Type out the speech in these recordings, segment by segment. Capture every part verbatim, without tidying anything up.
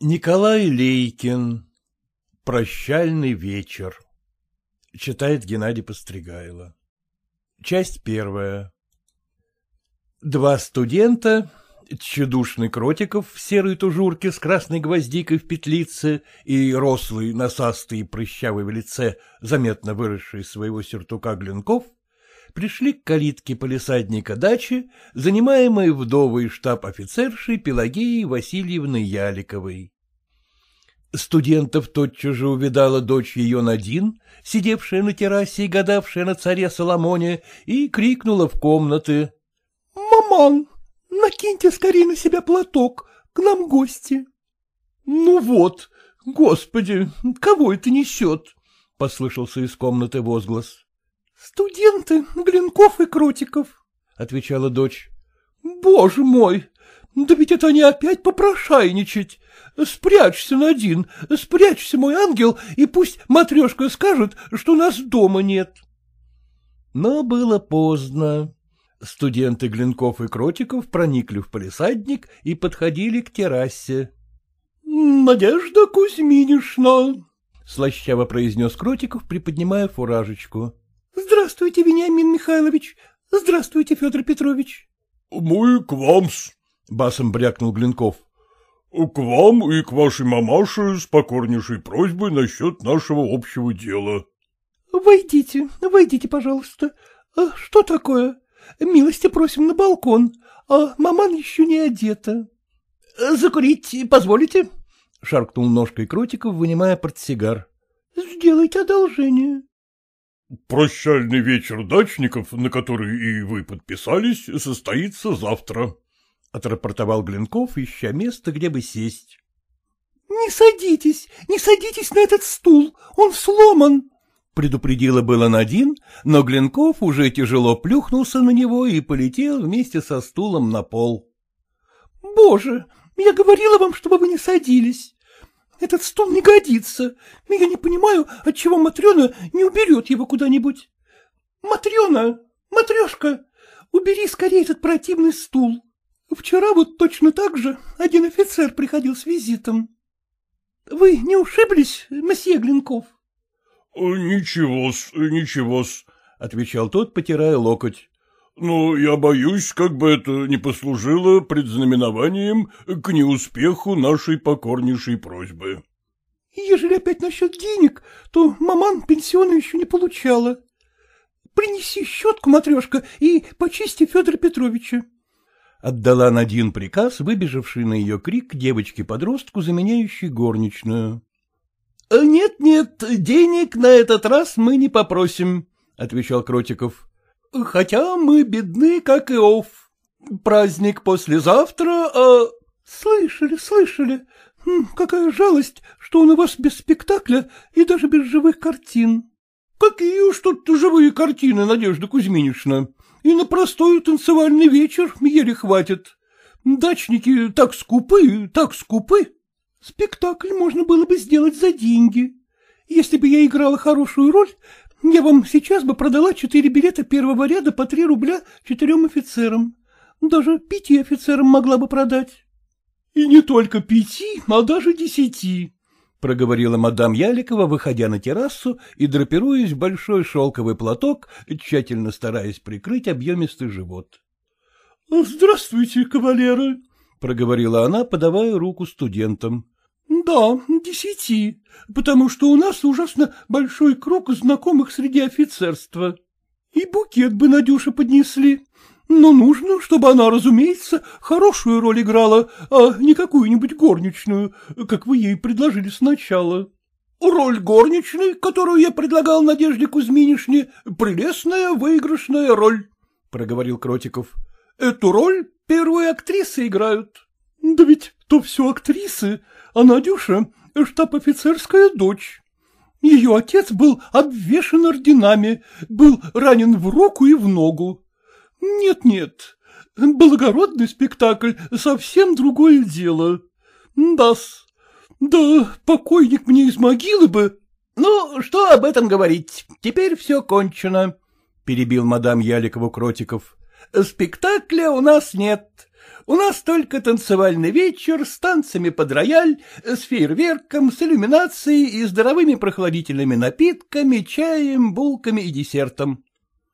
Николай Лейкин. Прощальный вечер. Читает Геннадий Постригайло. Часть первая. Два студента, тщедушный Кротиков в серой тужурке с красной гвоздикой в петлице и рослый, носастый и прыщавый в лице, заметно выросший из своего сюртука Глинков, пришли к калитке палисадника дачи, занимаемой вдовой штаб-офицершей Пелагеей Васильевной Яликовой. Студентов тотчас же увидала дочь ее Надин, сидевшая на террасе и гадавшая на царе Соломоне, и крикнула в комнаты: — Маман, накиньте скорее на себя платок, к нам гости. — Ну вот, господи, кого это несет? — послышался из комнаты возглас. — Студенты Глинков и Кротиков, — отвечала дочь. — Боже мой! Да ведь это они опять попрошайничать. Спрячься, Надин, спрячься, мой ангел, и пусть Матрешка скажет, что нас дома нет. Но было поздно. Студенты Глинков и Кротиков проникли в палисадник и подходили к террасе. — Надежда Кузьминишна, — слащаво произнес Кротиков, приподнимая фуражечку. — Здравствуйте, Вениамин Михайлович. Здравствуйте, Федор Петрович. — Мы к вам-с, — басом брякнул Глинков. — К вам и к вашей мамаше с покорнейшей просьбой насчет нашего общего дела. — Войдите, войдите, пожалуйста. А что такое? Милости просим на балкон, а маман еще не одета. — Закурить позволите? — шаркнул ножкой Кротиков, вынимая портсигар. — Сделайте одолжение. — Прощальный вечер дачников, на который и вы подписались, состоится завтра, — отрапортовал Глинков, ища место, где бы сесть. — Не садитесь, не садитесь на этот стул, он сломан, — предупредила было Надин, но Глинков уже тяжело плюхнулся на него и полетел вместе со стулом на пол. — Боже, я говорила вам, чтобы вы не садились. Этот стул не годится. Я не понимаю, отчего Матрена не уберет его куда-нибудь. Матрена, Матрешка, убери скорее этот противный стул. Вчера вот точно так же один офицер приходил с визитом. Вы не ушиблись, месье Глинков? — Ничего-с, ничего-с, — отвечал тот, потирая локоть. — Но я боюсь, как бы это не послужило предзнаменованием к неуспеху нашей покорнейшей просьбы. — Ежели опять насчет денег, то маман пенсиона еще не получала. Принеси щетку, Матрешка, и почисти Федора Петровича. Отдала Надин приказ, выбежавший на ее крик девочке-подростку, заменяющей горничную. — Нет-нет, денег на этот раз мы не попросим, — отвечал Кротиков. — Хотя мы бедны, как Иов. Праздник послезавтра, а... — Слышали, слышали. Какая жалость, что он у вас без спектакля и даже без живых картин. — Какие уж тут живые картины, Надежда Кузьминишна. И на простой танцевальный вечер еле хватит. Дачники так скупы, так скупы. Спектакль можно было бы сделать за деньги. Если бы я играла хорошую роль, я вам сейчас бы продала четыре билета первого ряда по три рубля четырем офицерам. Даже пяти офицерам могла бы продать. — И не только пяти, а даже десяти, — проговорила мадам Яликова, выходя на террасу и драпируясь в большой шелковый платок, тщательно стараясь прикрыть объемистый живот. — Здравствуйте, кавалеры, — проговорила она, подавая руку студентам. — Да, десяти, потому что у нас ужасно большой круг знакомых среди офицерства. И букет бы Надюше поднесли. Но нужно, чтобы она, разумеется, хорошую роль играла, а не какую-нибудь горничную, как вы ей предложили сначала. — Роль горничной, которую я предлагал Надежде Кузьминишне, прелестная выигрышная роль, — проговорил Кротиков. — Эту роль первые актрисы играют. — Да ведь то все актрисы, а Надюша — штаб-офицерская дочь. Ее отец был обвешан орденами, был ранен в руку и в ногу. Нет-нет, благородный спектакль — совсем другое дело. Да-с, да покойник мне из могилы бы... — Ну, что об этом говорить, теперь все кончено, — перебил мадам Яликова Кротиков. — Спектакля у нас нет. У нас только танцевальный вечер с танцами под рояль, с фейерверком, с иллюминацией и здоровыми прохладительными напитками, чаем, булками и десертом.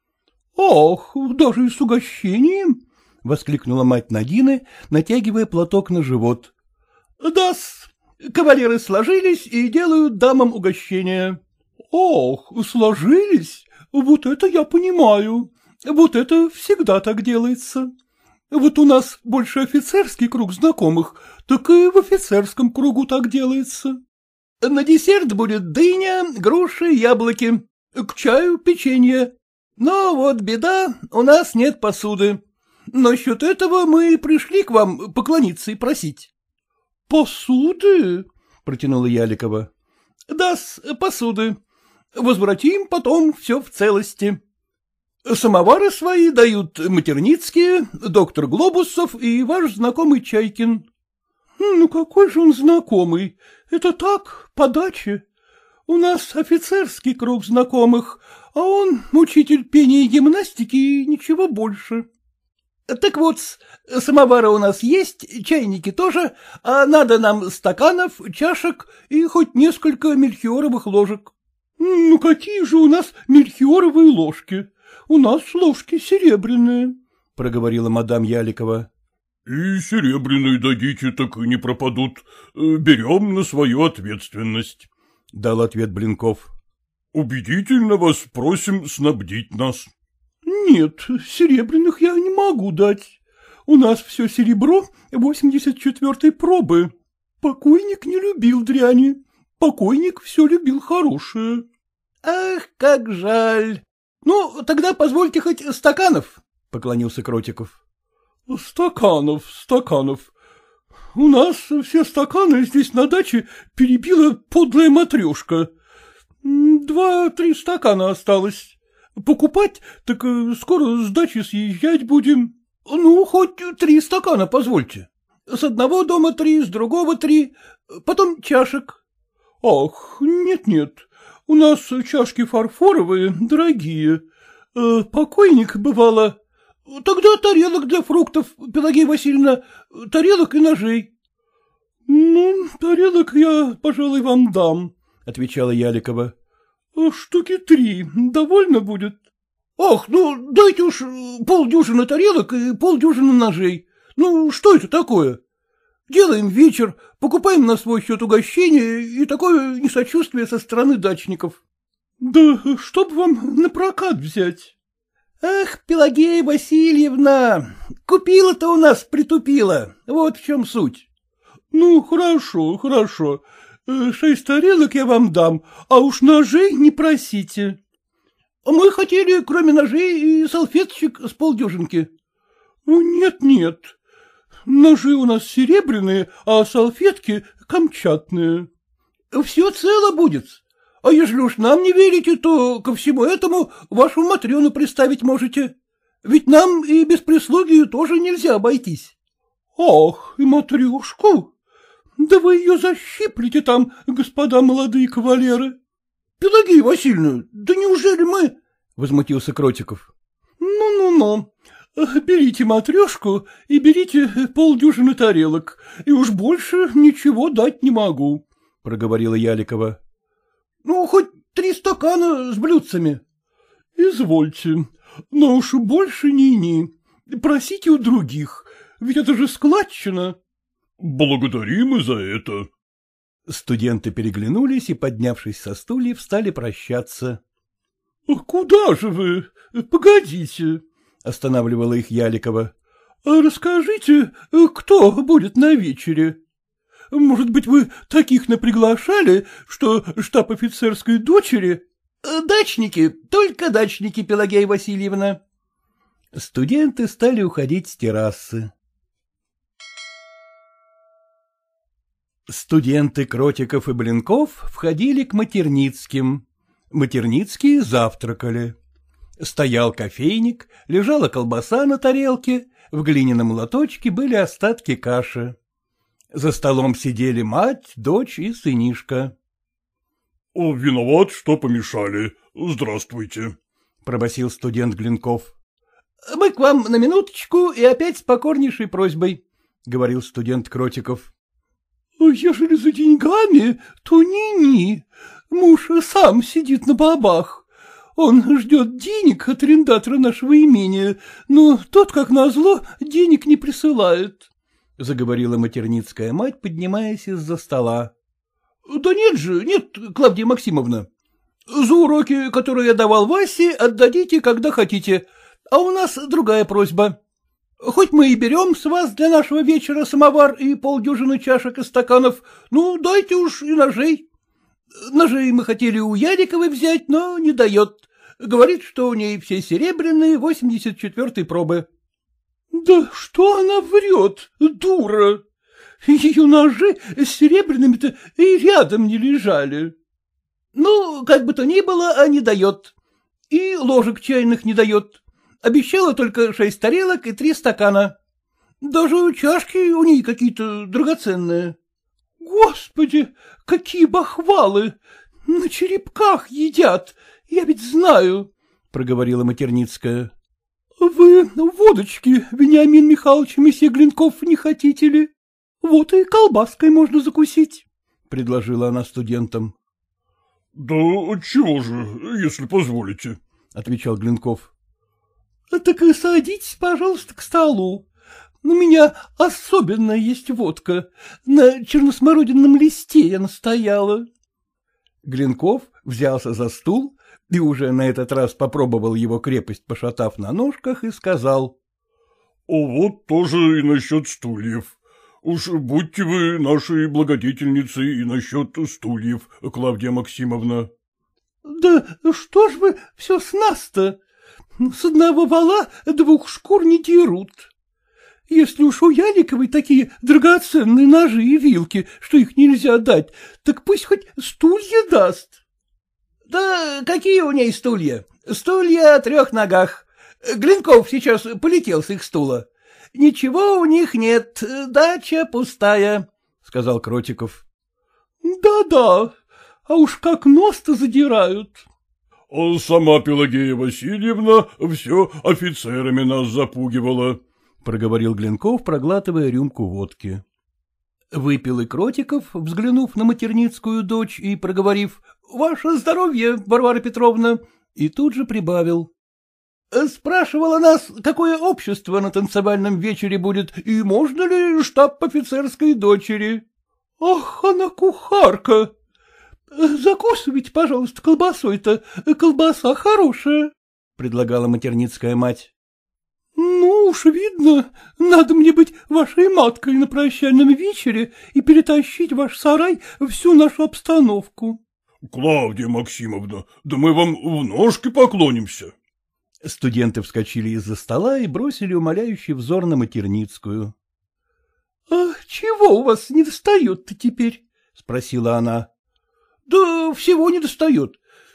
— Ах, даже и с угощением! — воскликнула мать Надины, натягивая платок на живот. — Да-с, кавалеры сложились и делают дамам угощение. — Ах, сложились? Вот это я понимаю. Вот это всегда так делается. Вот у нас больше офицерский круг знакомых, так и в офицерском кругу так делается. На десерт будет дыня, груши, яблоки, к чаю печенье. Но вот беда, у нас нет посуды. Насчет этого мы пришли к вам поклониться и просить. — Посуды? — протянула Яликова. — Да-с, посуды. Возвратим потом все в целости. Самовары свои дают Матерницкие, доктор Глобусов и ваш знакомый Чайкин. — Ну, какой же он знакомый? Это так, подача. У нас офицерский круг знакомых, а он учитель пения и гимнастики и ничего больше. Так вот, самовары у нас есть, чайники тоже, а надо нам стаканов, чашек и хоть несколько мельхиоровых ложек. — Ну, какие же у нас мельхиоровые ложки? У нас ложки серебряные, — проговорила мадам Яликова. — И серебряные дадите, так и не пропадут. Берем на свою ответственность, — дал ответ Блинков. — Убедительно вас просим снабдить нас. — Нет, серебряных я не могу дать. У нас все серебро восемьдесят четвёртой пробы. Покойник не любил дряни. Покойник все любил хорошее. — Ах, как жаль! Ну, тогда позвольте хоть стаканов, — поклонился Кротиков. — Стаканов, стаканов. У нас все стаканы здесь на даче перебила подлая матрешка. Два-три стакана осталось. Покупать, так скоро с дачи съезжать будем. Ну, хоть три стакана позвольте. С одного дома три, с другого три, потом чашек. Ах, нет-нет, у нас чашки фарфоровые, дорогие. Покойник, бывало. Тогда тарелок для фруктов, Пелагея Васильевна, тарелок и ножей. — Ну, тарелок я, пожалуй, вам дам, — отвечала Яликова. — Штуки три довольно будет. — Ах, ну, дайте уж полдюжины тарелок и полдюжины ножей. Ну, что это такое? Делаем вечер, покупаем на свой счет угощение и такое несочувствие со стороны дачников. — Да чтоб вам на прокат взять. — Ах, Пелагея Васильевна, купила-то у нас притупила, вот в чем суть. — Ну, хорошо, хорошо. Шесть тарелок я вам дам, а уж ножей не просите. — Мы хотели, кроме ножей, и салфеточек с полдюжинки. — Нет-нет, ножи у нас серебряные, а салфетки камчатные. — Все цело будет. А ежели уж нам не верите, то ко всему этому вашу Матрёну приставить можете. Ведь нам и без прислуги тоже нельзя обойтись. — Ах, и Матрёшку? Да вы ее защиплете там, господа молодые кавалеры. — Пелагея Васильевна, да неужели мы... — возмутился Кротиков. Ну, — Ну-ну-ну, берите Матрёшку и берите полдюжины тарелок, и уж больше ничего дать не могу, — проговорила Яликова. — Ну, хоть три стакана с блюдцами. — Извольте, но уж больше ни-ни. Просите у других, ведь это же складчина. — Благодарим и за это. Студенты переглянулись и, поднявшись со стульев, стали прощаться. — Куда же вы? Погодите, — останавливала их Яликова. — Расскажите, кто будет на вечере? Может быть, вы таких наприглашали, что штаб офицерской дочери... — Дачники, только дачники, Пелагея Васильевна. Студенты стали уходить с террасы. Студенты Кротиков и Блинков входили к Матерницким. Матерницкие завтракали. Стоял кофейник, лежала колбаса на тарелке, в глиняном лоточке были остатки каши. За столом сидели мать, дочь и сынишка. — Виноват, что помешали. Здравствуйте, — пробасил студент Глинков. — Мы к вам на минуточку и опять с покорнейшей просьбой, — говорил студент Кротиков. — Ежели за деньгами, то ни-ни. Муж сам сидит на бабах. Он ждет денег от арендатора нашего имения, но тот, как назло, денег не присылает, — заговорила матерницкая мать, поднимаясь из-за стола. — Да нет же, нет, Клавдия Максимовна. За уроки, которые я давал Васе, отдадите, когда хотите, а у нас другая просьба. Хоть мы и берем с вас для нашего вечера самовар и полдюжины чашек и стаканов, ну, дайте уж и ножей. Ножей мы хотели у Яриковой взять, но не дает. Говорит, что у ней все серебряные, восемьдесят четвёртой пробы. — Да что она врет, дура! Ее ножи с серебряными-то и рядом не лежали. Ну, как бы то ни было, а не дает. И ложек чайных не дает. Обещала только шесть тарелок и три стакана. Даже чашки у ней какие-то драгоценные. Господи, какие бахвалы! На черепках едят, я ведь знаю, — проговорила Матерницкая. — Вы водочки, Вениамин Михайлович, месье Глинков, не хотите ли? Вот и колбаской можно закусить, — предложила она студентам. — Да отчего же, если позволите, — отвечал Глинков. — Так и садитесь, пожалуйста, к столу. У меня особенно есть водка. На черносмородинном листе я настояла. Глинков взялся за стул и уже на этот раз попробовал его крепость, пошатав на ножках, и сказал. — Вот тоже и насчет стульев. Уж будьте вы нашей благодетельницей и насчет стульев, Клавдия Максимовна. — Да что ж вы все с нас-то? С одного вола двух шкур не дерут. Если уж у Яликовой такие драгоценные ножи и вилки, что их нельзя дать, так пусть хоть стулья даст. — Да какие у ней стулья? Стулья о трех ногах. Глинков сейчас полетел с их стула. Ничего у них нет, дача пустая, — сказал Кротиков. Да — Да-да, а уж как нос-то задирают. — А сама Пелагея Васильевна все офицерами нас запугивала, — проговорил Глинков, проглатывая рюмку водки. Выпил и Кротиков, взглянув на матерницкую дочь и проговорив «Ваше здоровье, Варвара Петровна», и тут же прибавил. Спрашивала нас, какое общество на танцевальном вечере будет, и можно ли штаб офицерской дочери. — Ах, она кухарка! Закусывайте, пожалуйста, колбасой-то, колбаса хорошая, — предлагала матерницкая мать. — Ну уж видно, надо мне быть вашей маткой на прощальном вечере и перетащить в ваш сарай всю нашу обстановку. — Клавдия Максимовна, да мы вам в ножки поклонимся. Студенты вскочили из-за стола и бросили умоляющий взор на Матерницкую. — А чего у вас не достает-то теперь? — спросила она. — Да всего не достает.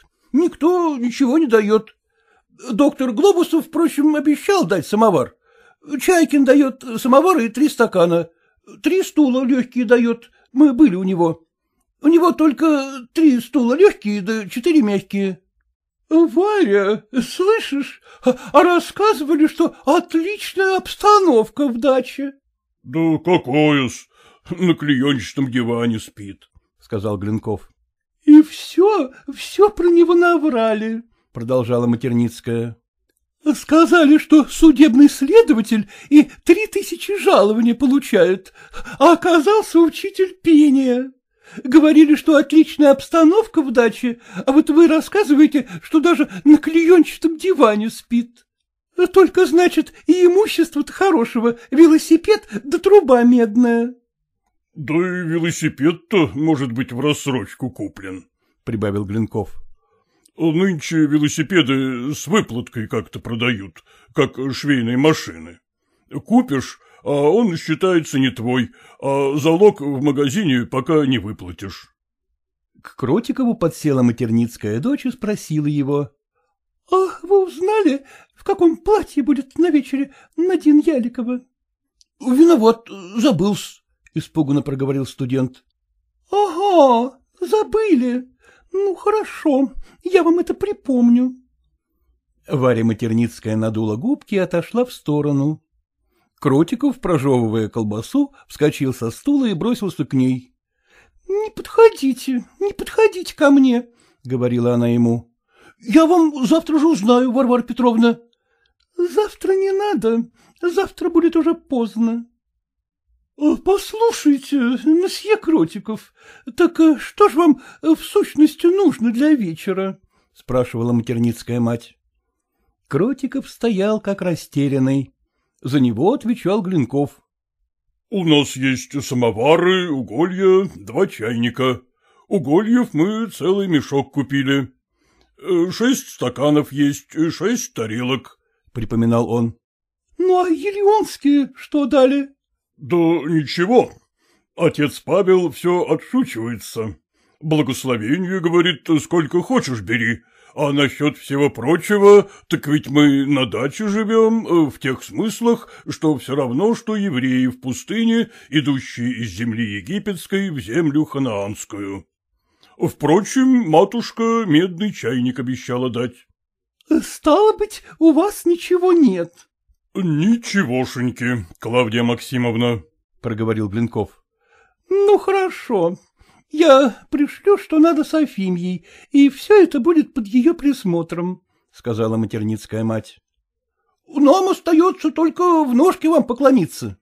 Никто ничего не дает. Доктор Глобусов, впрочем, обещал дать самовар. Чайкин дает самовар и три стакана. Три стула легкие дает. Мы были у него. У него только три стула легкие, да четыре мягкие. — Варя, слышишь, а рассказывали, что отличная обстановка в даче. — Да какое-с, на клеенчатом диване спит, — сказал Глинков. — И все, все про него наврали, — продолжала Матерницкая. — Сказали, что судебный следователь и три тысячи жалования получает, а оказался учитель пения. Говорили, что отличная обстановка в даче, а вот вы рассказываете, что даже на клеенчатом диване спит. Только, значит, и имущество-то хорошего, велосипед да труба медная. — Да и велосипед-то, может быть, в рассрочку куплен, — прибавил Глинков. — Нынче велосипеды с выплаткой как-то продают, как швейные машины. Купишь, а он считается не твой, а залог в магазине пока не выплатишь. К Кротикову подсела матерницкая дочь и спросила его. — А вы узнали, в каком платье будет на вечере Надин Яликова? — Виноват, забылся, — испуганно проговорил студент. — Ага, забыли. Ну, хорошо, я вам это припомню. Варя Матерницкая надула губки и отошла в сторону. Кротиков, прожевывая колбасу, вскочил со стула и бросился к ней. — Не подходите, не подходите ко мне, — говорила она ему. — Я вам завтра же узнаю, Варвара Петровна. — Завтра не надо, завтра будет уже поздно. — Послушайте, месье Кротиков, так что ж вам в сущности нужно для вечера? — спрашивала Матерницкая мать. Кротиков стоял как растерянный. За него отвечал Глинков. — У нас есть самовары, уголья, два чайника. Угольев мы целый мешок купили. Шесть стаканов есть, шесть тарелок, — припоминал он. — Ну, а елеонские что дали? — Да ничего. Отец Павел все отшучивается. Благословение, говорит, сколько хочешь бери. А насчет всего прочего, так ведь мы на даче живем, в тех смыслах, что все равно, что евреи в пустыне, идущие из земли египетской в землю ханаанскую. Впрочем, матушка медный чайник обещала дать. — Стало быть, у вас ничего нет? — Ничегошеньки, Клавдия Максимовна, — проговорил Блинков. — Ну, хорошо. Я пришлю, что надо Софимьей, и все это будет под ее присмотром, — сказала Матерницкая мать. — Нам остается только в ножки вам поклониться.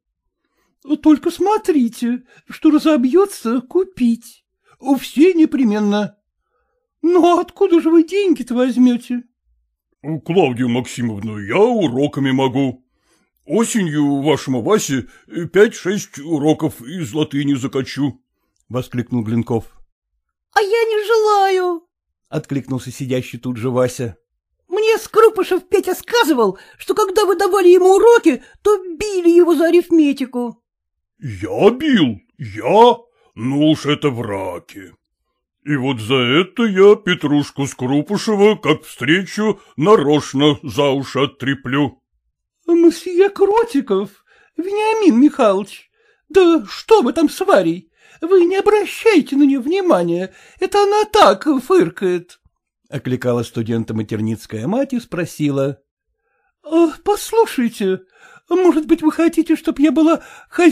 — Только смотрите, что разобьется, купить. Все непременно. Ну, откуда же вы деньги-то возьмете? — Клавдия Максимовна, я уроками могу. Осенью вашему Васе пять-шесть уроков из латыни закачу. — воскликнул Глинков. — А я не желаю, — откликнулся сидящий тут же Вася. — Мне Скрупышев Петя сказывал, что когда вы давали ему уроки, то били его за арифметику. — Я бил? Я? Ну уж это враки. И вот за это я Петрушку Скрупышева, как встречу, нарочно за уши оттреплю. — Мсье Кротиков, Вениамин Михайлович, да что вы там с Варей? Вы не обращайте на нее внимания, это она так фыркает, — окликала студента Матерницкая мать и спросила. — Послушайте, может быть, вы хотите, чтобы я была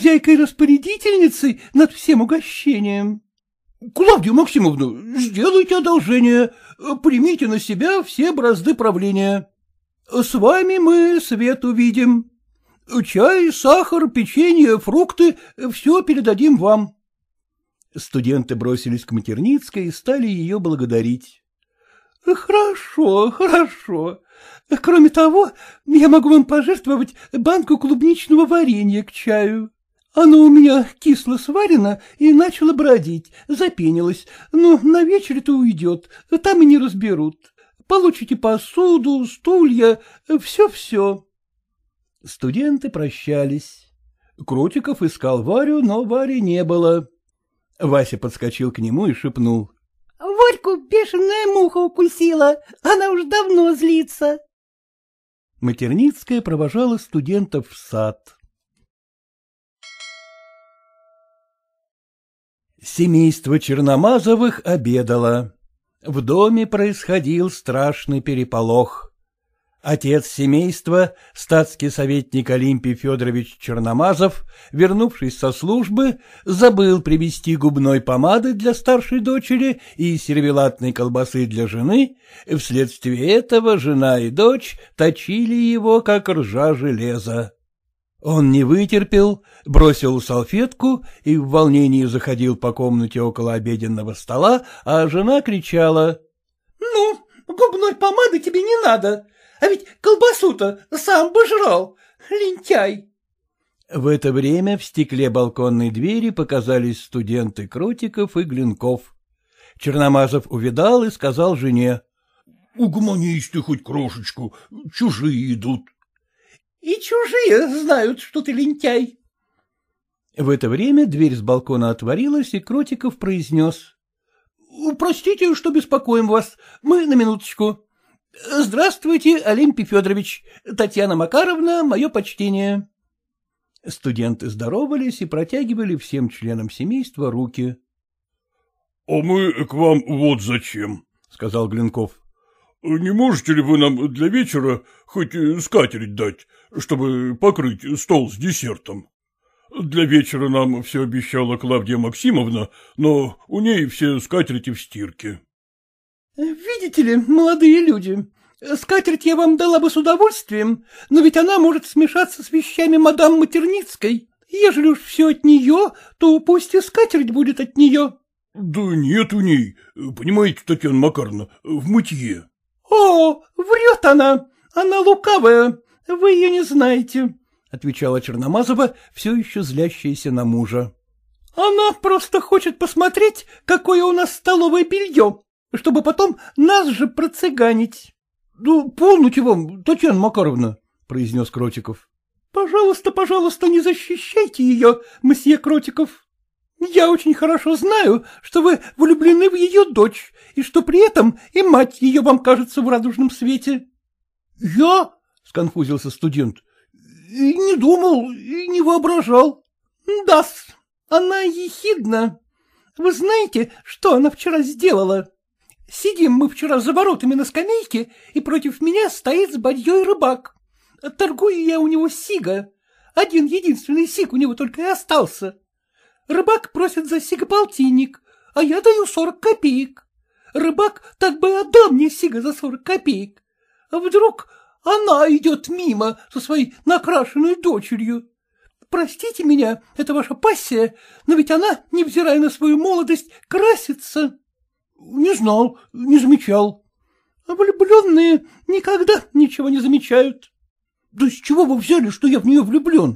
хозяйкой-распорядительницей над всем угощением? — Клавдия Максимовна, сделайте одолжение, примите на себя все бразды правления. С вами мы свет увидим. Чай, сахар, печенье, фрукты — все передадим вам. Студенты бросились к Матерницкой и стали ее благодарить. — Хорошо, хорошо. Кроме того, я могу вам пожертвовать банку клубничного варенья к чаю. Оно у меня кисло сварено и начало бродить, запенилось, но на вечере-то уйдет, там и не разберут. Получите посуду, стулья, все-все. Студенты прощались. Кротиков искал Варю, но Вари не было. Вася подскочил к нему и шепнул. — Варьку бешеная муха укусила, она уж давно злится. Матерницкая провожала студентов в сад. Семейство Черномазовых обедало. В доме происходил страшный переполох. Отец семейства, статский советник Олимпий Федорович Черномазов, вернувшись со службы, забыл привезти губной помады для старшей дочери и сервелатной колбасы для жены, вследствие этого жена и дочь точили его, как ржа железа. Он не вытерпел, бросил салфетку и в волнении заходил по комнате около обеденного стола, а жена кричала: — Ну, губной помады тебе не надо! А ведь колбасу-то сам бы жрал, лентяй. В это время в стекле балконной двери показались студенты Кротиков и Глинков. Черномазов увидал и сказал жене: — Угомонись ты хоть крошечку, чужие идут. — И чужие знают, что ты лентяй. В это время дверь с балкона отворилась, и Кротиков произнес: — Простите, что беспокоим вас, мы на минуточку. Здравствуйте, Олимпий Федорович, Татьяна Макаровна, мое почтение. Студенты здоровались и протягивали всем членам семейства руки. — А мы к вам вот зачем, — сказал Глинков. — Не можете ли вы нам для вечера хоть скатерть дать, чтобы покрыть стол с десертом? Для вечера нам все обещала Клавдия Максимовна, но у ней все скатерти в стирке. — Видите ли, молодые люди, скатерть я вам дала бы с удовольствием, но ведь она может смешаться с вещами мадам Матерницкой. Ежели уж все от нее, то пусть и скатерть будет от нее. — Да нет у ней, понимаете, Татьяна Макаровна, в мытье. — О, врет она, она лукавая, вы ее не знаете, — отвечала Черномазова, все еще злящаяся на мужа. — Она просто хочет посмотреть, какое у нас столовое белье, чтобы потом нас же процыганить. — Да полноте вам, Татьяна Макаровна, — произнес Кротиков. — Пожалуйста, пожалуйста, не защищайте ее, месье Кротиков. Я очень хорошо знаю, что вы влюблены в ее дочь, и что при этом и мать ее вам кажется в радужном свете. — Я? — сконфузился студент. — И не думал, и не воображал. — Да-с, она ехидна. Вы знаете, что она вчера сделала? Сидим мы вчера за воротами на скамейке, и против меня стоит с бадьей рыбак. Торгую я у него сига. Один единственный сиг у него только и остался. Рыбак просит за сига полтинник, а я даю сорок копеек. Рыбак так бы отдал мне сига за сорок копеек. А вдруг она идет мимо со своей накрашенной дочерью. Простите меня, это ваша пассия, но ведь она, невзирая на свою молодость, красится. Не знал, не замечал. Влюбленные никогда ничего не замечают. Да с чего вы взяли, что я в нее влюблен?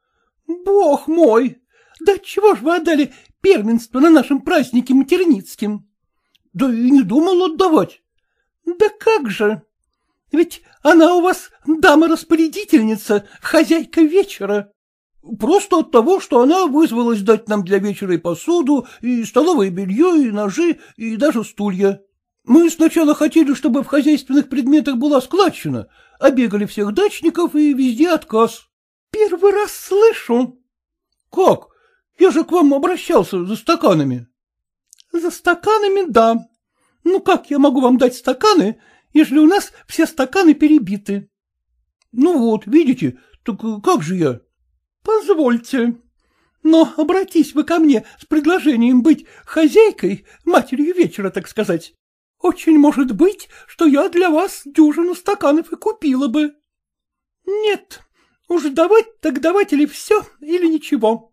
Бог мой! Да чего ж вы отдали первенство на нашем празднике Матерницким? Да и не думал отдавать. Да как же? Ведь она у вас дама-распорядительница, хозяйка вечера. Просто от того, что она вызвалась дать нам для вечера и посуду, и столовое белье, и ножи, и даже стулья. Мы сначала хотели, чтобы в хозяйственных предметах была складчина, а бегали всех дачников, и везде отказ. Первый раз слышу. Как? Я же к вам обращался за стаканами. За стаканами, да. Ну как я могу вам дать стаканы, если у нас все стаканы перебиты? Ну вот, видите, так как же я? Позвольте. Но обратись вы ко мне с предложением быть хозяйкой, матерью вечера, так сказать. Очень может быть, что я для вас дюжину стаканов и купила бы. Нет, уж давать так давать или все, или ничего.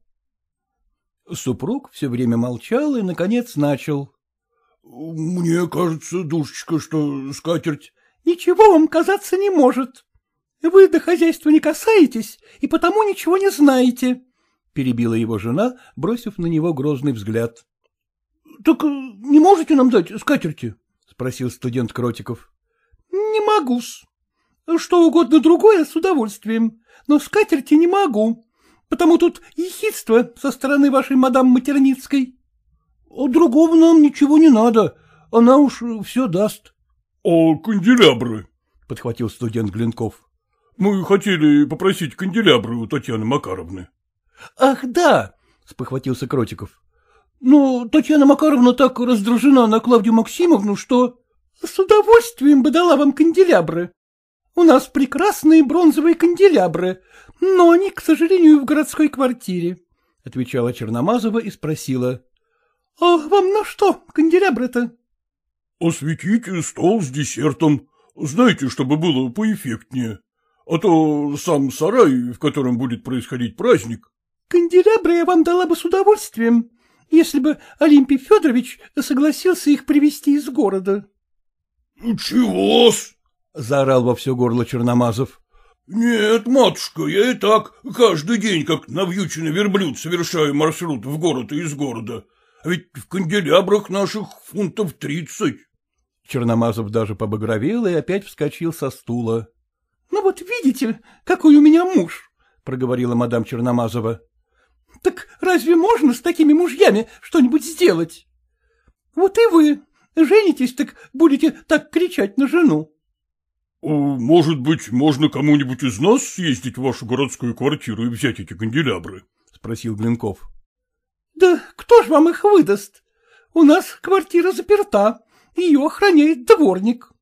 Супруг все время молчал и, наконец, начал. — Мне кажется, душечка, что скатерть... — Ничего вам казаться не может. Вы до хозяйства не касаетесь и потому ничего не знаете, — перебила его жена, бросив на него грозный взгляд. — Так не можете нам дать скатерти? — спросил студент Кротиков. — Не могу-с. Что угодно другое с удовольствием, но скатерти не могу, потому тут ехидство со стороны вашей мадам Матерницкой. — Другого нам ничего не надо, она уж все даст. — А канделябры? — подхватил студент Глинков. — Мы хотели попросить канделябры у Татьяны Макаровны. — Ах, да! — спохватился Кротиков. — Но Татьяна Макаровна так раздражена на Клавдию Максимовну, что... — С удовольствием бы дала вам канделябры. У нас прекрасные бронзовые канделябры, но они, к сожалению, в городской квартире, — отвечала Черномазова и спросила. — А вам на что канделябры-то? — Осветить стол с десертом, знаете, чтобы было поэффектнее. А то сам сарай, в котором будет происходить праздник. — Канделябры я вам дала бы с удовольствием, если бы Олимпий Федорович согласился их привезти из города. — Чего-с? — заорал во все горло Черномазов. — Нет, матушка, я и так каждый день, как навьюченный верблюд, совершаю маршрут в город и из города. А ведь в канделябрах наших фунтов тридцать. Черномазов даже побагровел и опять вскочил со стула. — Ну вот видите, какой у меня муж, — проговорила мадам Черномазова. — Так разве можно с такими мужьями что-нибудь сделать? Вот и вы женитесь, так будете так кричать на жену. — Может быть, можно кому-нибудь из нас съездить в вашу городскую квартиру и взять эти канделябры? — спросил Глинков. — Да кто ж вам их выдаст? У нас квартира заперта, ее охраняет дворник.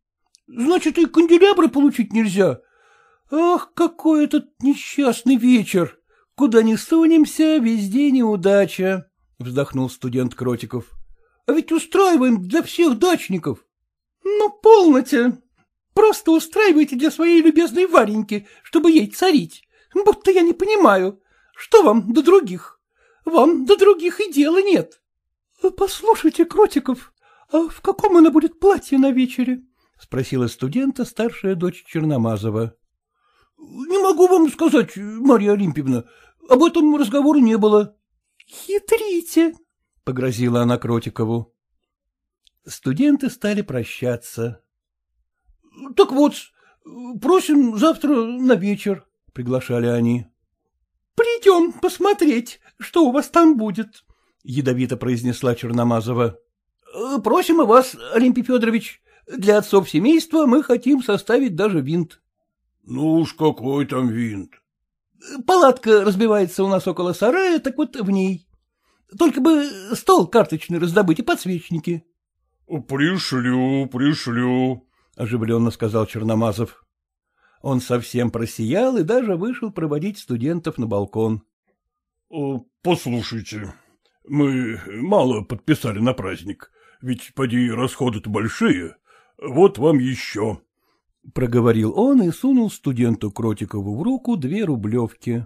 Значит, и канделябры получить нельзя. Ах, какой этот несчастный вечер! Куда ни сунемся, везде неудача, — вздохнул студент Кротиков. — А ведь устраиваем для всех дачников. — Ну, полноте. Просто устраивайте для своей любезной Вареньки, чтобы ей царить. Будто я не понимаю, что вам до других? Вам до других и дела нет. — Послушайте, Кротиков, а в каком она будет платье на вечере? — спросила студента старшая дочь Черномазова. — Не могу вам сказать, Марья Олимпьевна, об этом разговора не было. — Хитрите, — погрозила она Кротикову. Студенты стали прощаться. — Так вот, просим завтра на вечер, — приглашали они. — Придем посмотреть, что у вас там будет, — ядовито произнесла Черномазова. — Просим и вас, Олимпий Федорович. Для отцов семейства мы хотим составить даже винт. — Ну уж какой там винт? — Палатка разбивается у нас около сарая, так вот в ней. Только бы стол карточный раздобыть и подсвечники. — Пришлю, пришлю, — оживленно сказал Черномазов. Он совсем просиял и даже вышел проводить студентов на балкон. — Послушайте, мы мало подписали на праздник, ведь, поди, расходы-то большие. Вот вам еще. — проговорил он и сунул студенту Кротикову в руку две рублевки.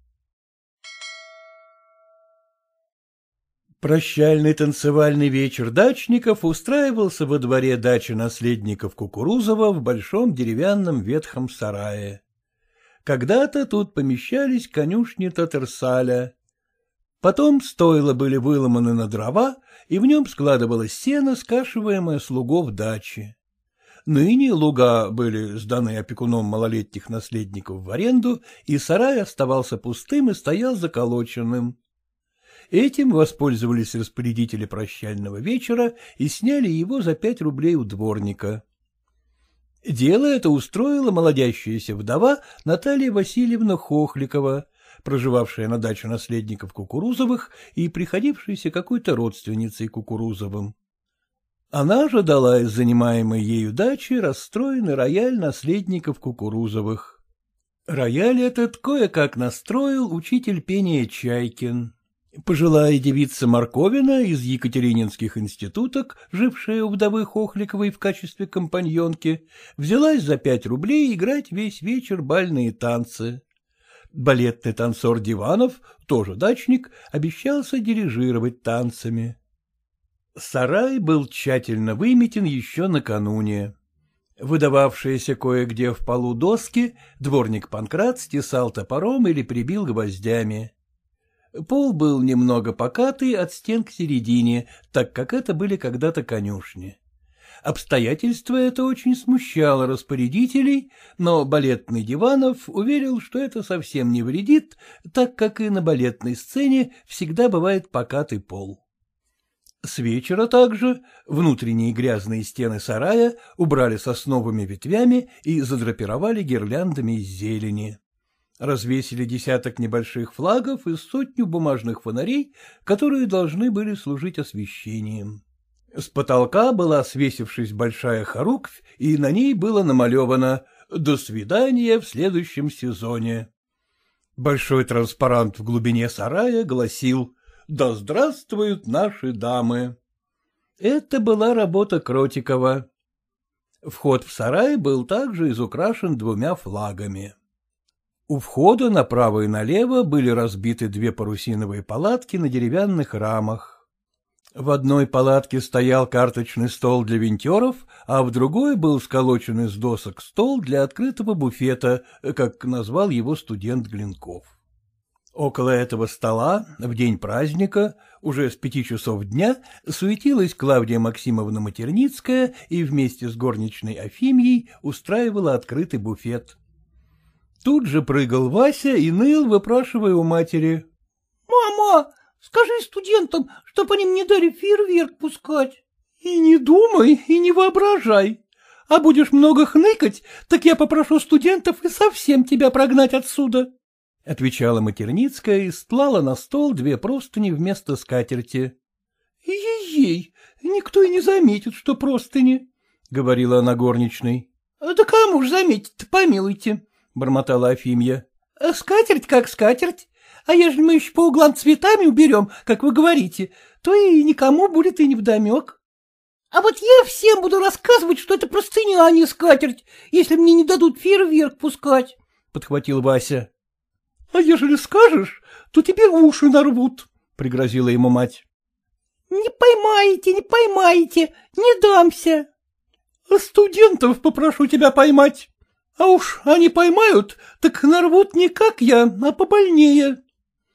Прощальный танцевальный вечер дачников устраивался во дворе дачи наследников Кукурузова в большом деревянном ветхом сарае. Когда-то тут помещались конюшни Татарсаля. Потом стойла были выломаны на дрова, и в нем складывалось сено, скашиваемое слугов дачи. Ныне луга были сданы опекуном малолетних наследников в аренду, и сарай оставался пустым и стоял заколоченным. Этим воспользовались распорядители прощального вечера и сняли его за пять рублей у дворника. Дело это устроила молодящаяся вдова Наталья Васильевна Хохликова, проживавшая на даче наследников Кукурузовых и приходившаяся какой-то родственницей Кукурузовым. Она же дала из занимаемой ею дачи расстроенный рояль наследников Кукурузовых. Рояль этот кое-как настроил учитель пения Чайкин. Пожилая девица Марковина из екатерининских институток, жившая у вдовы Хохликовой в качестве компаньонки, взялась за пять рублей играть весь вечер бальные танцы. Балетный танцор Диванов, тоже дачник, обещался дирижировать танцами. Сарай был тщательно выметен еще накануне. Выдававшиеся кое-где в полу доски дворник Панкрат стесал топором или прибил гвоздями. Пол был немного покатый от стен к середине, так как это были когда-то конюшни. Обстоятельство это очень смущало распорядителей, но балетный Диванов уверил, что это совсем не вредит, так как и на балетной сцене всегда бывает покатый пол. С вечера также внутренние грязные стены сарая убрали сосновыми ветвями и задрапировали гирляндами из зелени. Развесили десяток небольших флагов и сотню бумажных фонарей, которые должны были служить освещением. С потолка была, свесившись, большая хоруквь, и на ней было намалевано «До свидания в следующем сезоне». Большой транспарант в глубине сарая гласил «Да здравствуют наши дамы». Это была работа Кротикова. Вход в сарай был также изукрашен двумя флагами. У входа направо и налево были разбиты две парусиновые палатки на деревянных рамах. В одной палатке стоял карточный стол для винтеров, а в другой был сколочен из досок стол для открытого буфета, как назвал его студент Глинков. Около этого стола в день праздника, уже с пяти часов дня, суетилась Клавдия Максимовна Матерницкая и вместе с горничной Афимьей устраивала открытый буфет. Тут же прыгал Вася и ныл, выпрашивая у матери. — Мама, скажи студентам, чтоб они мне дали фейерверк пускать. — И не думай, и не воображай. А будешь много хныкать, так я попрошу студентов и совсем тебя прогнать отсюда, — отвечала Матерницкая и стлала на стол две простыни вместо скатерти. — Ей-ей, никто и не заметит, что простыни, — говорила она горничной. кому ж заметить-то, помилуйте, — бормотала Афимья. — Скатерть как скатерть, а ежели мы еще по углам цветами уберем, как вы говорите, то и никому будет и невдомек. — А вот я всем буду рассказывать, что это простыня, а не скатерть, если мне не дадут фейерверк пускать, — подхватил Вася. — А ежели скажешь, то тебе уши нарвут, — пригрозила ему мать. — Не поймаете, не поймаете, не дамся. — Студентов попрошу тебя поймать. А уж они поймают, так нарвут не как я, а побольнее.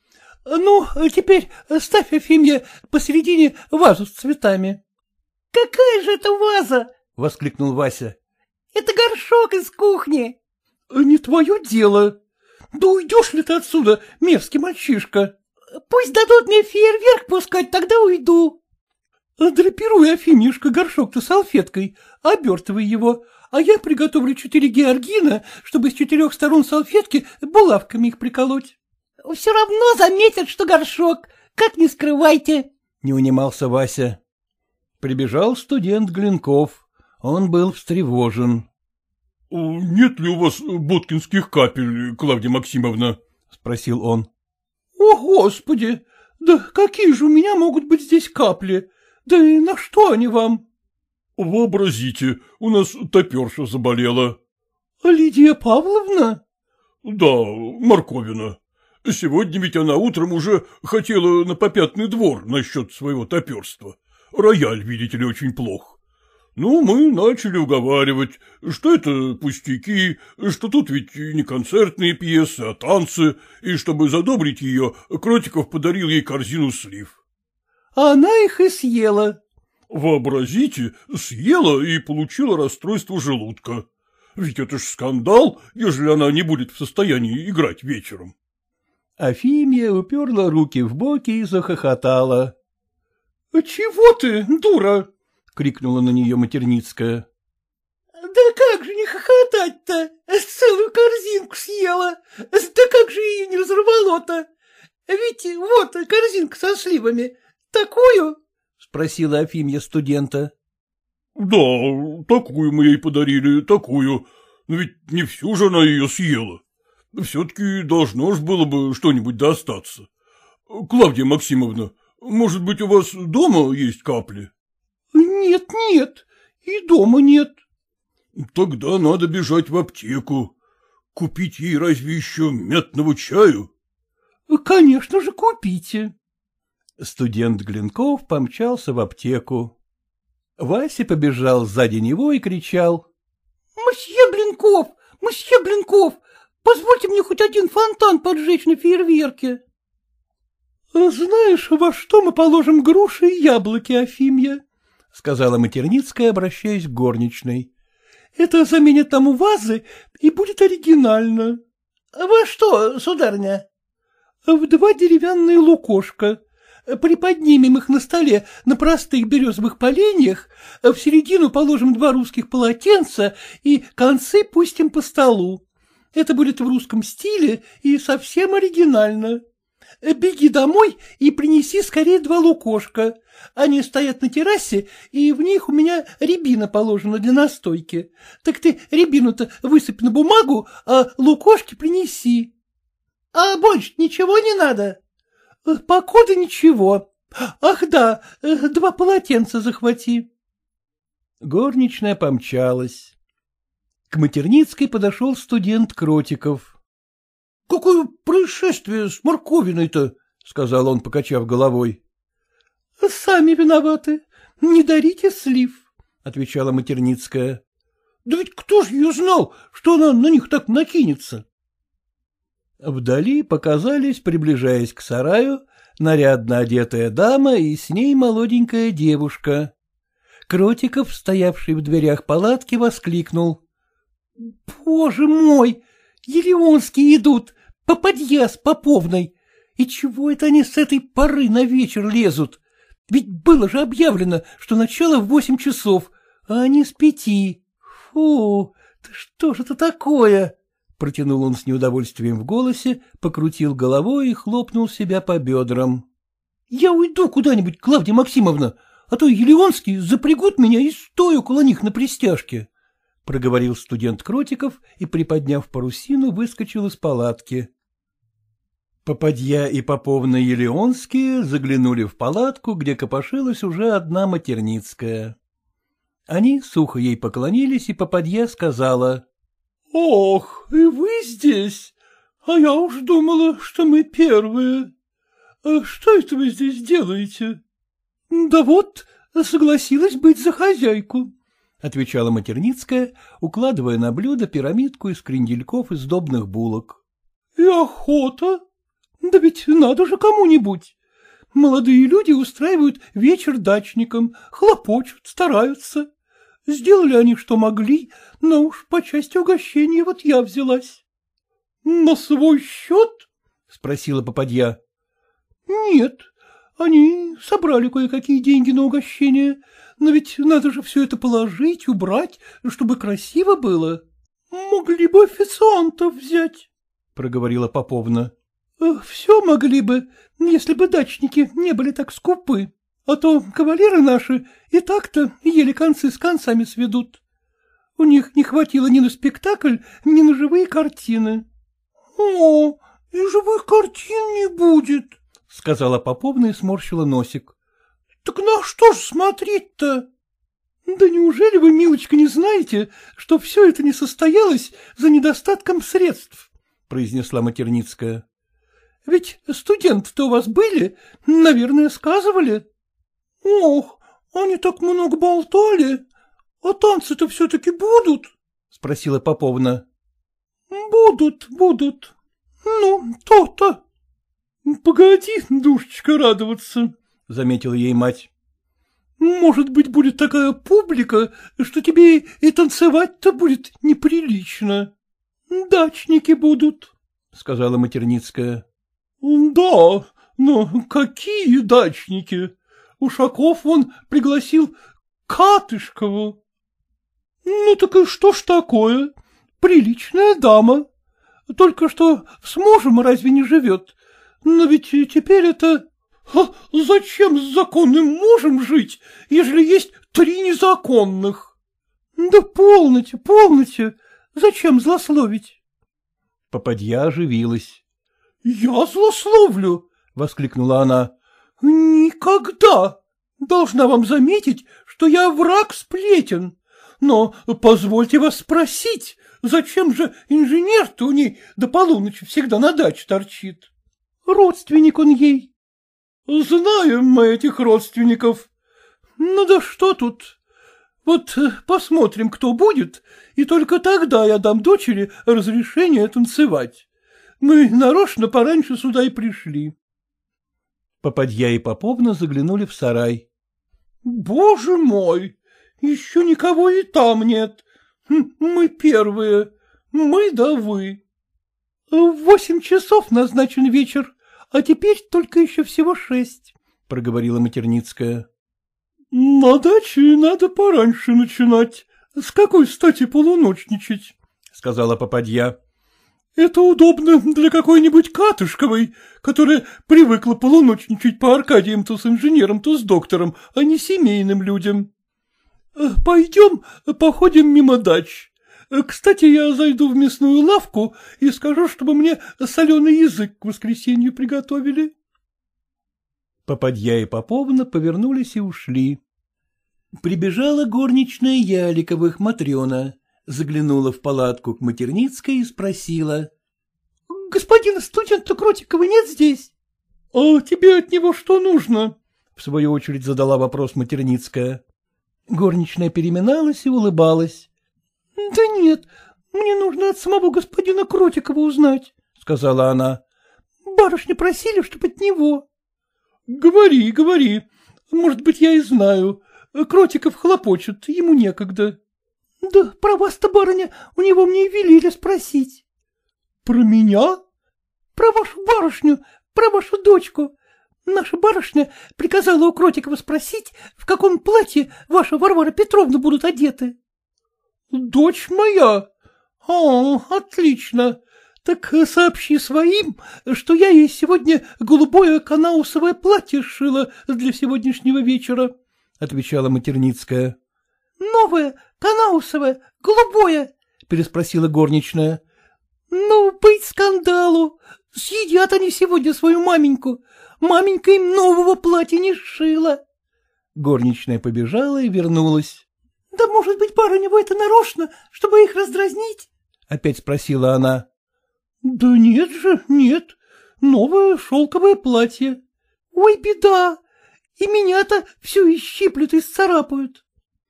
Ну, теперь ставь, Афимья, посередине вазу с цветами. — Какая же это ваза? — воскликнул Вася. — Это горшок из кухни. — Не твое дело. Да уйдешь ли ты отсюда, мерзкий мальчишка? — Пусть дадут мне фейерверк пускать, тогда уйду. — Драпируй, Афимьюшка, горшок-то салфеткой, обертывай его, а я приготовлю четыре георгина, чтобы с четырех сторон салфетки булавками их приколоть. — Все равно заметят, что горшок, как не скрывайте, — не унимался Вася. Прибежал студент Глинков. Он был встревожен. — Нет ли у вас боткинских капель, Клавдия Максимовна? — спросил он. — О, Господи! Да какие же у меня могут быть здесь капли? Да и на что они вам? — Вообразите, у нас топерша заболела. — Лидия Павловна? — Да, Марковина. Сегодня ведь она утром уже хотела на попятный двор насчет своего топерства. Рояль, видите ли, очень плох. Ну, мы начали уговаривать, что это пустяки, что тут ведь не концертные пьесы, а танцы, и чтобы задобрить ее, Кротиков подарил ей корзину слив. — А она их и съела. — Вообразите, съела и получила расстройство желудка. Ведь это ж скандал, ежели она не будет в состоянии играть вечером. Афимья уперла руки в боки и захохотала. — Чего ты, дура? — крикнула на нее Матерницкая. — Да как же не хохотать-то? Целую корзинку съела. Да как же ее не разорвало-то? Ведь вот корзинка со сливами. Такую? — спросила Афимья студента. — Да, такую мы ей подарили, такую. Но ведь не всю же она ее съела. Все-таки должно ж было бы что-нибудь достаться. Клавдия Максимовна, может быть, у вас дома есть капли? — Нет, нет, и дома нет. — Тогда надо бежать в аптеку. Купить ей разве еще мятного чаю? — Конечно же, купите. Студент Глинков помчался в аптеку. Вася побежал сзади него и кричал. — Мсье Блинков, мсье Блинков, позвольте мне хоть один фонтан поджечь на фейерверке. — Знаешь, во что мы положим груши и яблоки, Афимья? — сказала Матерницкая, обращаясь к горничной. — Это заменит тому вазы и будет оригинально. — Во что, сударыня? — В два деревянные лукошка. Приподнимем их на столе на простых березовых поленьях, в середину положим два русских полотенца и концы пустим по столу. Это будет в русском стиле и совсем оригинально. Беги домой и принеси скорее два лукошка. Они стоят на террасе, и в них у меня рябина положена для настойки. Так ты рябину-то высыпь на бумагу, а лукошки принеси. — А больше ничего не надо? — Покуда ничего. Ах да, два полотенца захвати. Горничная помчалась. К Матерницкой подошел студент Кротиков. — Какое происшествие с Марковиной-то? — сказал он, покачав головой. — Сами виноваты. Не дарите слив, — отвечала Матерницкая. — Да ведь кто ж ее знал, что она на них так накинется? Вдали показались, приближаясь к сараю, нарядно одетая дама и с ней молоденькая девушка. Кротиков, стоявший в дверях палатки, воскликнул. — Боже мой! Елеонские идут, попадья с Поповной. И чего это они с этой поры на вечер лезут? Ведь было же объявлено, что начало в восемь часов, а они с пяти. Фу, да что же это такое? Протянул он с неудовольствием в голосе, покрутил головой и хлопнул себя по бедрам. — Я уйду куда-нибудь, Клавдия Максимовна, а то елеонские запрягут меня и стою около них на пристяжке, — проговорил студент Кротиков и, приподняв парусину, выскочил из палатки. Попадья и Поповна Елеонские заглянули в палатку, где копошилась уже одна Матерницкая. Они сухо ей поклонились, и попадья сказала: — Ох, и вы здесь? А я уж думала, что мы первые. А что это вы здесь делаете? — Да вот, согласилась быть за хозяйку, — отвечала Матерницкая, укладывая на блюдо пирамидку из крендельков и сдобных булок. — И охота? Да ведь надо же кому-нибудь. Молодые люди устраивают вечер дачникам, хлопочут, стараются. Сделали они, что могли, но уж по части угощения вот я взялась. — На свой счет? — спросила попадья. — Нет, они собрали кое-какие деньги на угощение, но ведь надо же все это положить, убрать, чтобы красиво было. — Могли бы официантов взять, — проговорила Поповна. — Все могли бы, если бы дачники не были так скупы, а то кавалеры наши и так-то еле концы с концами сведут. У них не хватило ни на спектакль, ни на живые картины. — О, и живых картин не будет, — сказала Поповна и сморщила носик. — Так на что ж смотреть-то? — Да неужели вы, милочка, не знаете, что все это не состоялось за недостатком средств? — произнесла Матерницкая. — Ведь студенты-то у вас были, наверное, сказывали. — Ох, они так много болтали. А танцы-то все-таки будут? — спросила Поповна. — Будут, будут. Ну, то-то. — Погоди, душечка, радоваться, — заметила ей мать. — Может быть, будет такая публика, что тебе и танцевать-то будет неприлично. — Дачники будут, — сказала Матерницкая. — Да, но какие дачники? Ушаков он пригласил Катышкову. — Ну так и что ж такое? Приличная дама. Только что с мужем разве не живет? Но ведь теперь это... А зачем с законным мужем жить, ежели есть три незаконных? Да полноте, полноте. Зачем злословить? Попадья оживилась. — Я злословлю! — воскликнула она. — Никогда! Должна вам заметить, что я враг сплетен. Но позвольте вас спросить, зачем же инженер-то у ней до полуночи всегда на даче торчит? Родственник он ей. Знаем мы этих родственников. Ну да что тут? Вот посмотрим, кто будет, и только тогда я дам дочери разрешение танцевать. Мы нарочно пораньше сюда и пришли. Попадья и Поповна заглянули в сарай. — Боже мой! Еще никого и там нет. Мы первые. Мы да вы. — В восемь часов назначен вечер, а теперь только еще всего шесть, — проговорила Матерницкая. — На даче надо пораньше начинать. С какой стати полуночничать? — сказала попадья. — Это удобно для какой-нибудь Катышковой, которая привыкла полуночничать по Аркадиям то с инженером, то с доктором, а не семейным людям. Пойдем, походим мимо дач. Кстати, я зайду в мясную лавку и скажу, чтобы мне соленый язык к воскресенью приготовили. Попадья и Поповна повернулись и ушли. Прибежала горничная Яликовых Матрена, заглянула в палатку к Матерницкой и спросила: — Господина студента Кротикова нет здесь? — А тебе от него что нужно? — в свою очередь задала вопрос Матерницкая. Горничная переминалась и улыбалась. — Да нет, мне нужно от самого господина Кротикова узнать, — сказала она. — Барышни просили, чтоб от него. — Говори, говори. Может быть, я и знаю. Кротиков хлопочет, ему некогда. — Да про вас-то, барыня, у него мне и велели спросить. — Про меня? — Про вашу барышню, про вашу дочку. Наша барышня приказала у Кротикова спросить, в каком платье ваша Варвара Петровна будут одеты. — Дочь моя? О, отлично. Так сообщи своим, что я ей сегодня голубое канаусовое платье сшила для сегодняшнего вечера, — отвечала Матерницкая. — — Новое, канаусовое, голубое, — переспросила горничная. — Ну, быть скандалу. Съедят они сегодня свою маменьку. Маменька им нового платья не сшила. Горничная побежала и вернулась. — Да, может быть, барыня это нарочно, чтобы их раздразнить? — опять спросила она. — Да нет же, нет. Новое шелковое платье. — Ой, беда! И меня-то всю исщиплют и сцарапают.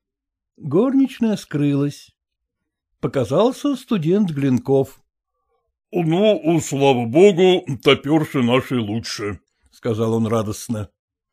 Горничная скрылась. Показался студент Глинков. — Ну, слава богу, топерши наши лучше, — сказал он радостно.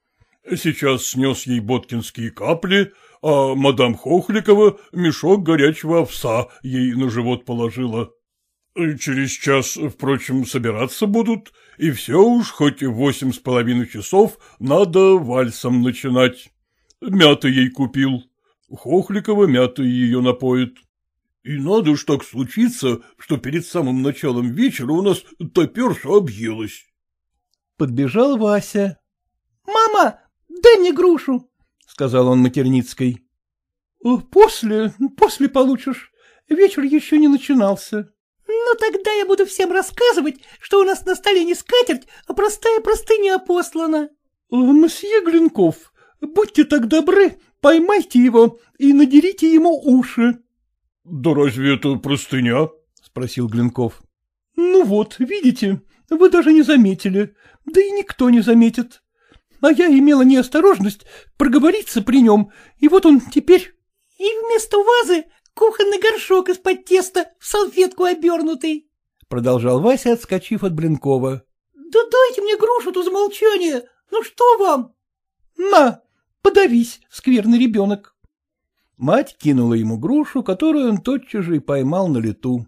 Сейчас снес ей боткинские капли, а мадам Хохликова мешок горячего овса ей на живот положила. Через час, впрочем, собираться будут, и все уж, хоть в восемь с половиной часов, надо вальсом начинать. Мяты ей купил. Хохликова мятой ее напоит. И надо ж так случиться, что перед самым началом вечера у нас топерша объелась. Подбежал Вася. — Мама, дай мне грушу, — сказал он Матерницкой. — После, после получишь. Вечер еще не начинался. — Ну, тогда я буду всем рассказывать, что у нас на столе не скатерть, а простая простыня послана. — Мсье Глинков, будьте так добры, поймайте его и надерите ему уши. — Да разве это простыня? — спросил Глинков. — Ну вот, видите, вы даже не заметили, да и никто не заметит. А я имела неосторожность проговориться при нем, и вот он теперь... — И вместо вазы кухонный горшок из-под теста в салфетку обернутый, — продолжал Вася, отскочив от Блинкова. — Да дайте мне грушу-то за молчание, ну что вам? — На, подавись, скверный ребенок. Мать кинула ему грушу, которую он тотчас же и поймал на лету.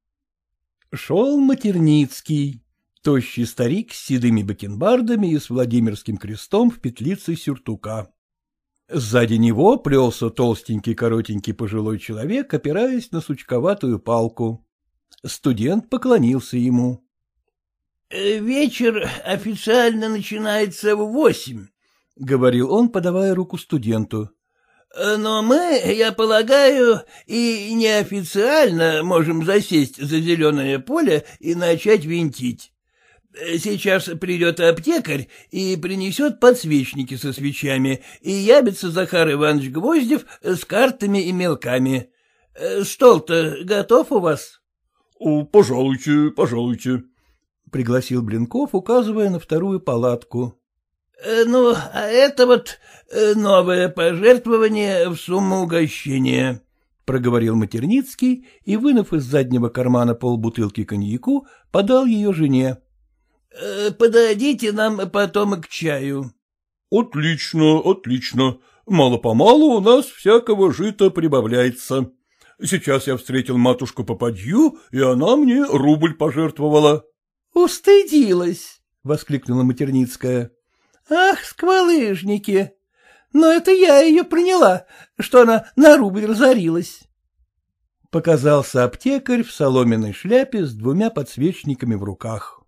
Шел Матерницкий, тощий старик с седыми бакенбардами и с Владимирским крестом в петлице сюртука. Сзади него плелся толстенький коротенький пожилой человек, опираясь на сучковатую палку. Студент поклонился ему. — Вечер официально начинается в восемь, — говорил он, подавая руку студенту. — Но мы, я полагаю, и неофициально можем засесть за зеленое поле и начать винтить. Сейчас придет аптекарь и принесет подсвечники со свечами, и явится Захар Иванович Гвоздев с картами и мелками. Стол-то готов у вас? — Пожалуйте, пожалуйте, — пригласил Блинков, указывая на вторую палатку. — Ну, а это вот новое пожертвование в сумму угощения, — проговорил Матерницкий и, вынув из заднего кармана полбутылки коньяку, подал ее жене. — Подадите нам потом к чаю. — Отлично, отлично. Мало-помалу у нас всякого жита прибавляется. Сейчас я встретил матушку Попадью, и она мне рубль пожертвовала. — Устыдилась, — воскликнула Матерницкая. — Ах, сквалыжники! Но это я ее приняла, что она на рубль разорилась. Показался аптекарь в соломенной шляпе с двумя подсвечниками в руках.